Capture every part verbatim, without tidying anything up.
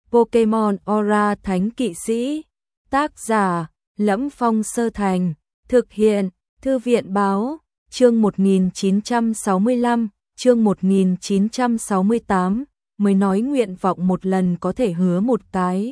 Pokemon Aura Thánh Kỵ Sĩ. Tác giả: Lẫm Phong Sơ Thành. Thực hiện: Thư viện Báo. Chương một nghìn chín trăm sáu mươi lăm, chương một nghìn chín trăm sáu mươi tám, mới nói nguyện vọng một lần có thể hứa một cái.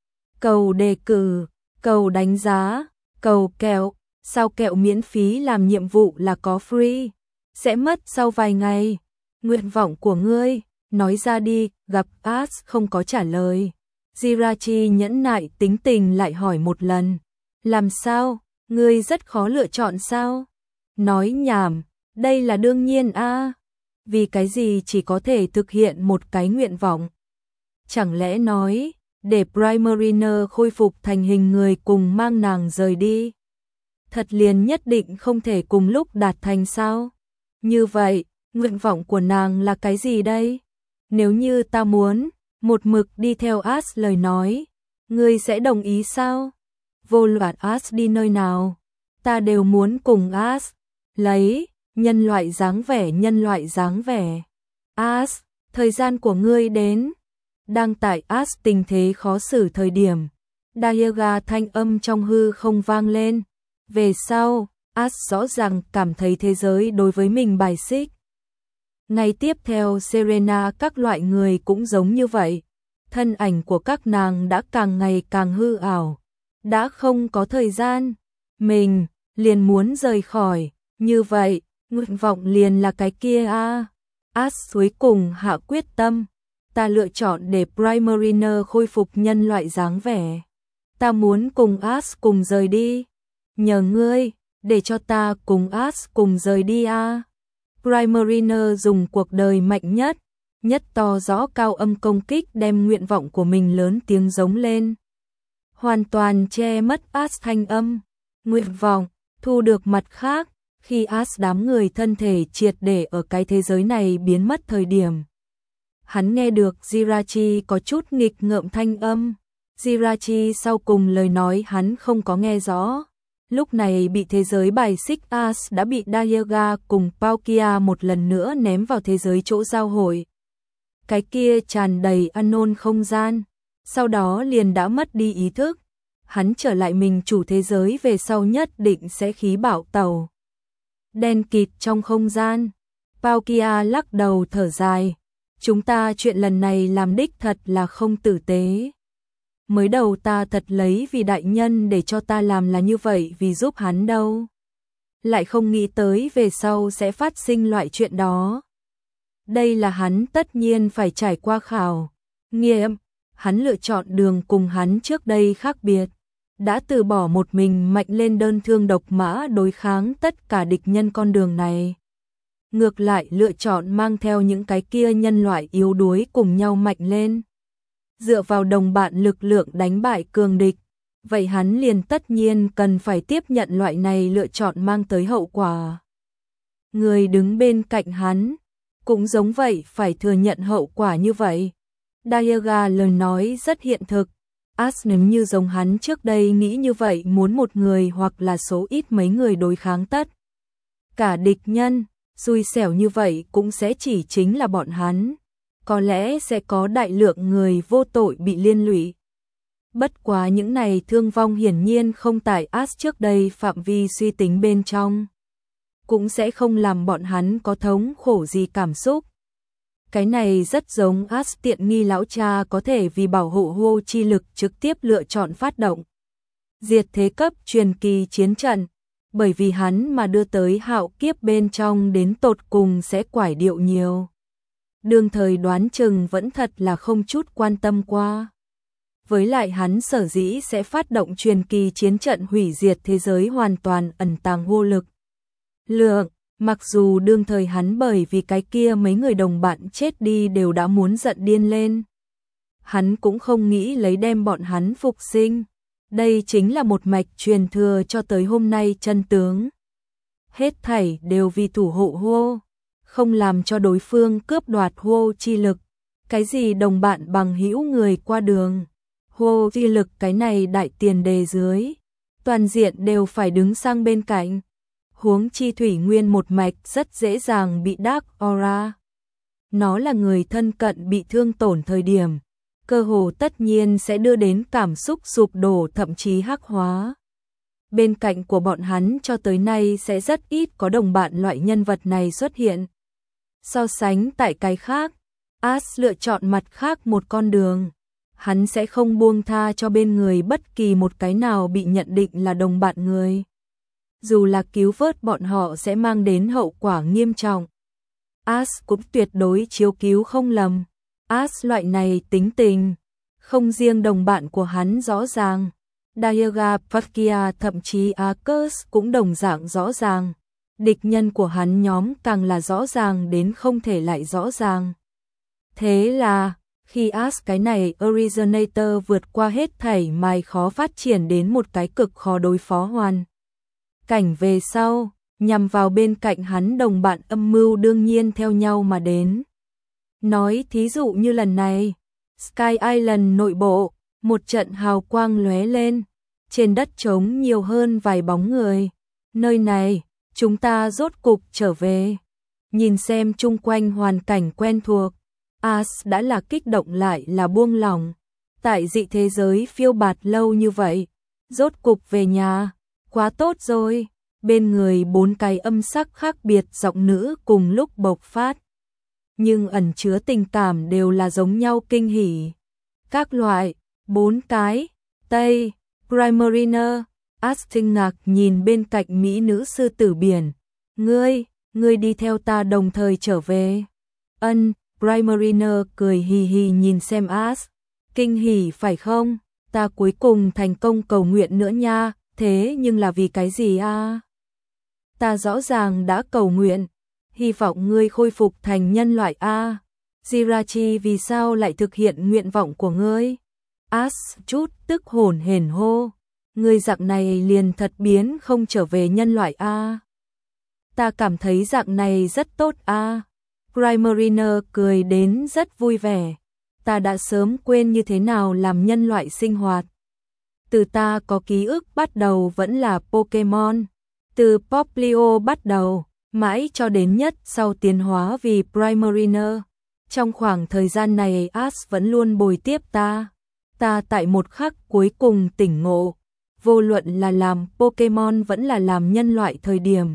Cầu đề cử, cầu đánh giá, cầu kẹo, sao kẹo miễn phí làm nhiệm vụ là có free, sẽ mất sau vài ngày. Nguyện vọng của ngươi, nói ra đi. Gặp Ash không có trả lời, Jirachi nhẫn nại tính tình lại hỏi một lần. Làm sao, ngươi rất khó lựa chọn sao? Nói nhảm, đây là đương nhiên a. À. Vì cái gì chỉ có thể thực hiện một cái nguyện vọng? Chẳng lẽ nói, để Primarina khôi phục thành hình người cùng mang nàng rời đi? Thật liền nhất định không thể cùng lúc đạt thành sao? Như vậy, nguyện vọng của nàng là cái gì đây? Nếu như ta muốn một mực đi theo Ash lời nói, ngươi sẽ đồng ý sao? Vô luận Ash đi nơi nào, ta đều muốn cùng Ash. Lấy nhân loại dáng vẻ nhân loại dáng vẻ. Ash, thời gian của ngươi đến. Đang tại Ash tình thế khó xử thời điểm, Dialga thanh âm trong hư không vang lên. Về sau, Ash rõ ràng cảm thấy thế giới đối với mình bài xích. Ngay tiếp theo Serena các loại người cũng giống như vậy. Thân ảnh của các nàng đã càng ngày càng hư ảo. Đã không có thời gian. Mình liền muốn rời khỏi. Như vậy, nguyện vọng liền là cái kia a. À. Ash cuối cùng hạ quyết tâm. Ta lựa chọn để Primarina khôi phục nhân loại dáng vẻ. Ta muốn cùng Ash cùng rời đi. Nhờ ngươi, để cho ta cùng Ash cùng rời đi a. À. Primarina dùng cuộc đời mạnh nhất, nhất to rõ cao âm công kích đem nguyện vọng của mình lớn tiếng giống lên. Hoàn toàn che mất Ash thanh âm. Nguyện vọng, thu được mặt khác, khi Ash đám người thân thể triệt để ở cái thế giới này biến mất thời điểm. Hắn nghe được Jirachi có chút nghịch ngợm thanh âm. Jirachi sau cùng lời nói hắn không có nghe rõ. Lúc này bị thế giới bài xích Ash đã bị Dialga cùng Palkia một lần nữa ném vào thế giới chỗ giao hội. Cái kia tràn đầy unknown không gian, sau đó liền đã mất đi ý thức. Hắn trở lại mình chủ thế giới về sau nhất định sẽ khí bạo tàu. Đen kịt trong không gian, Palkia lắc đầu thở dài. Chúng ta chuyện lần này làm đích thật là không tử tế. Mới đầu ta thật lấy vì đại nhân để cho ta làm là như vậy vì giúp hắn đâu. Lại không nghĩ tới về sau sẽ phát sinh loại chuyện đó. Đây là hắn tất nhiên phải trải qua khảo nghiệm. Hắn lựa chọn đường cùng hắn trước đây khác biệt. Đã từ bỏ một mình mạnh lên đơn thương độc mã đối kháng tất cả địch nhân con đường này. Ngược lại lựa chọn mang theo những cái kia nhân loại yếu đuối cùng nhau mạnh lên. Dựa vào đồng bạn lực lượng đánh bại cường địch, vậy hắn liền tất nhiên cần phải tiếp nhận loại này lựa chọn mang tới hậu quả. Người đứng bên cạnh hắn, cũng giống vậy phải thừa nhận hậu quả như vậy. Dialga lời nói rất hiện thực. Ash nếu như giống hắn trước đây nghĩ như vậy muốn một người hoặc là số ít mấy người đối kháng tất cả địch nhân, xui xẻo như vậy cũng sẽ chỉ chính là bọn hắn. Có lẽ sẽ có đại lượng người vô tội bị liên lụy. Bất quá những này thương vong hiển nhiên không tại Ash trước đây phạm vi suy tính bên trong. Cũng sẽ không làm bọn hắn có thống khổ gì cảm xúc. Cái này rất giống Ash tiện nghi lão cha có thể vì bảo hộ hô chi lực trực tiếp lựa chọn phát động diệt thế cấp truyền kỳ chiến trận. Bởi vì hắn mà đưa tới hạo kiếp bên trong đến tột cùng sẽ quải điệu nhiều. Đương thời đoán chừng vẫn thật là không chút quan tâm qua. Với lại hắn sở dĩ sẽ phát động truyền kỳ chiến trận hủy diệt thế giới hoàn toàn ẩn tàng vô lực lượng, mặc dù đương thời hắn bởi vì cái kia mấy người đồng bạn chết đi đều đã muốn giận điên lên. Hắn cũng không nghĩ lấy đem bọn hắn phục sinh. Đây chính là một mạch truyền thừa cho tới hôm nay chân tướng. Hết thảy đều vì thủ hộ hô. Không làm cho đối phương cướp đoạt hô chi lực. Cái gì đồng bạn bằng hữu người qua đường. Hô chi lực cái này đại tiền đề dưới. Toàn diện đều phải đứng sang bên cạnh. Huống chi thủy nguyên một mạch rất dễ dàng bị Dark Aura. Nó là người thân cận bị thương tổn thời điểm. cơ hồ tất nhiên sẽ đưa đến cảm xúc sụp đổ thậm chí hắc hóa. Bên cạnh của bọn hắn cho tới nay sẽ rất ít có đồng bạn loại nhân vật này xuất hiện. So sánh tại cái khác, Ash lựa chọn mặt khác một con đường. Hắn sẽ không buông tha cho bên người bất kỳ một cái nào bị nhận định là đồng bạn người. Dù là cứu vớt bọn họ sẽ mang đến hậu quả nghiêm trọng. Ash cũng tuyệt đối chiếu cứu không lầm. Ash loại này tính tình, không riêng đồng bạn của hắn rõ ràng. Daiga Pakia thậm chí Arcus cũng đồng dạng rõ ràng. Địch nhân của hắn nhóm càng là rõ ràng đến không thể lại rõ ràng. Thế là, khi Ash cái này Originator vượt qua hết thảy mài khó phát triển đến một cái cực khó đối phó hoàn cảnh về sau, nhằm vào bên cạnh hắn đồng bạn âm mưu đương nhiên theo nhau mà đến. Nói thí dụ như lần này, Sky Island nội bộ, một trận hào quang lóe lên, trên đất trống nhiều hơn vài bóng người. Nơi này, chúng ta rốt cục trở về. Nhìn xem chung quanh hoàn cảnh quen thuộc, Ash đã là kích động lại là buông lỏng. Tại dị thế giới phiêu bạt lâu như vậy, rốt cục về nhà, quá tốt rồi. Bên người bốn cái âm sắc khác biệt giọng nữ cùng lúc bộc phát. Nhưng ẩn chứa tình cảm đều là giống nhau kinh hỉ. Các loại, bốn cái, Tây, Primariner, Ash kinh ngạc nhìn bên cạnh mỹ nữ sư tử biển. Ngươi, ngươi đi theo ta đồng thời trở về. Ân, Primariner cười hì hì nhìn xem Ash. Kinh hỉ phải không? Ta cuối cùng thành công cầu nguyện nữa nha, thế nhưng là vì cái gì a? Ta rõ ràng đã cầu nguyện, hy vọng ngươi khôi phục thành nhân loại a. Jirachi vì sao lại thực hiện nguyện vọng của ngươi? Ash chút tức hồn hển hô. Ngươi dạng này liền thật biến không trở về nhân loại a. Ta cảm thấy dạng này rất tốt a. Primariner cười đến rất vui vẻ. Ta đã sớm quên như thế nào làm nhân loại sinh hoạt. Từ ta có ký ức bắt đầu vẫn là Pokemon. Từ Poplio bắt đầu, mãi cho đến nhất sau tiến hóa vì Primariner. Trong khoảng thời gian này Ash vẫn luôn bồi tiếp ta. Ta tại một khắc cuối cùng tỉnh ngộ. Vô luận là làm Pokemon vẫn là làm nhân loại thời điểm.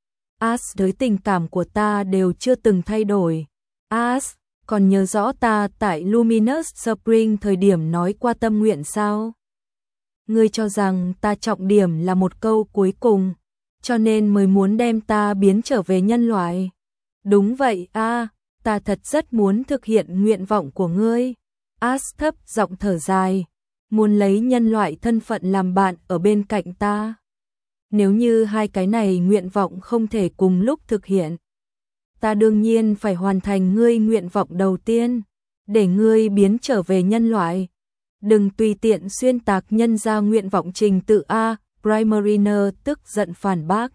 Ash đối tình cảm của ta đều chưa từng thay đổi. Ash, còn nhớ rõ ta tại Luminous Spring thời điểm nói qua tâm nguyện sao? Ngươi cho rằng ta trọng điểm là một câu cuối cùng, cho nên mới muốn đem ta biến trở về nhân loại. Đúng vậy a, à, ta thật rất muốn thực hiện nguyện vọng của ngươi. Ash thấp giọng thở dài, muốn lấy nhân loại thân phận làm bạn ở bên cạnh ta. Nếu như hai cái này nguyện vọng không thể cùng lúc thực hiện, ta đương nhiên phải hoàn thành ngươi nguyện vọng đầu tiên, để ngươi biến trở về nhân loại. Đừng tùy tiện xuyên tạc nhân ra nguyện vọng trình tự a. Primariner tức giận phản bác.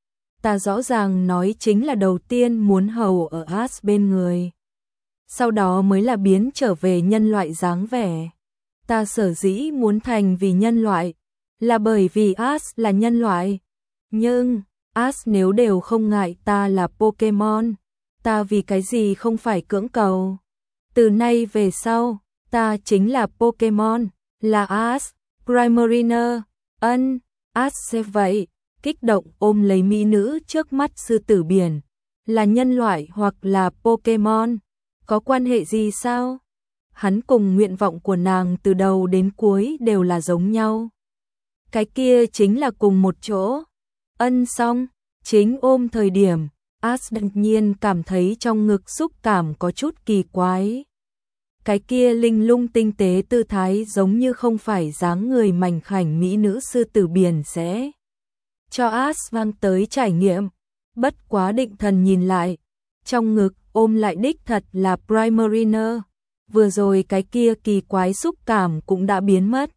Ta rõ ràng nói chính là đầu tiên muốn hầu ở Ash bên người, sau đó mới là biến trở về nhân loại dáng vẻ. Ta sở dĩ muốn thành vì nhân loại là bởi vì Ash là nhân loại. Nhưng Ash nếu đều không ngại ta là Pokemon, ta vì cái gì không phải cưỡng cầu? Từ nay về sau, ta chính là Pokemon, là Ash. Primariner, ân, Ash sẽ vậy, kích động ôm lấy mỹ nữ trước mắt sư tử biển. Là nhân loại hoặc là Pokemon, có quan hệ gì sao? Hắn cùng nguyện vọng của nàng từ đầu đến cuối đều là giống nhau. Cái kia chính là cùng một chỗ. Ân xong, chính ôm thời điểm, Ash đột nhiên cảm thấy trong ngực xúc cảm có chút kỳ quái. Cái kia linh lung tinh tế tư thái giống như không phải dáng người mảnh khảnh mỹ nữ sư tử biển sẽ cho Ash mang tới trải nghiệm. Bất quá định thần nhìn lại, trong ngực ôm lại đích thật là Primariner. Vừa rồi cái kia kỳ quái xúc cảm cũng đã biến mất.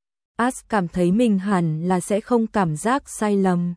Ash cảm thấy mình hẳn là sẽ không cảm giác sai lầm.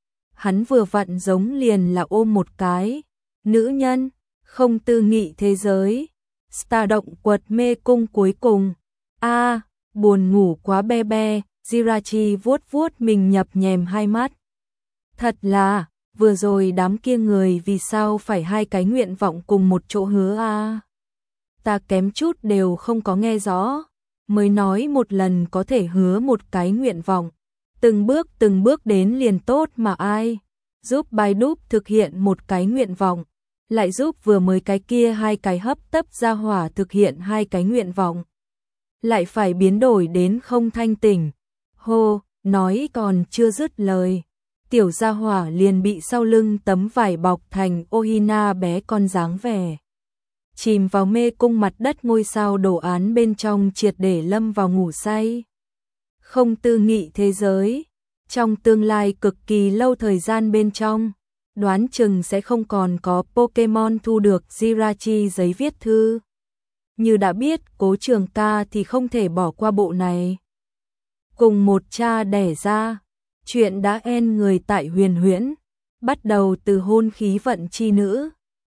Hắn vừa vặn giống liền là ôm một cái nữ nhân, không tư nghị thế giới. Star động quật mê cung cuối cùng. A, à, buồn ngủ quá be be, Jirachi vuốt vuốt mình nhập nhèm hai mắt. Thật là, vừa rồi đám kia người vì sao phải hai cái nguyện vọng cùng một chỗ hứa a? À? ta kém chút đều không có nghe rõ, mới nói một lần có thể hứa một cái nguyện vọng, từng bước từng bước đến liền tốt mà ai giúp Bai Đúp thực hiện một cái nguyện vọng, lại giúp vừa mới cái kia hai cái hấp tấp ra hỏa thực hiện hai cái nguyện vọng, lại phải biến đổi đến không thanh tỉnh. Hô, nói còn chưa dứt lời, tiểu gia hỏa liền bị sau lưng tấm vải bọc thành Ohina bé con dáng vẻ, chìm vào mê cung mặt đất ngôi sao đồ án bên trong, triệt để lâm vào ngủ say. Không tư nghị thế giới, trong tương lai cực kỳ lâu thời gian bên trong, đoán chừng sẽ không còn có Pokemon thu được Jirachi giấy viết thư. Như đã biết Cố Trường Ca thì không thể bỏ qua bộ này. Cùng một cha đẻ ra, chuyện đã en người tại Huyền Huyễn, bắt đầu từ hôn khí vận chi nữ,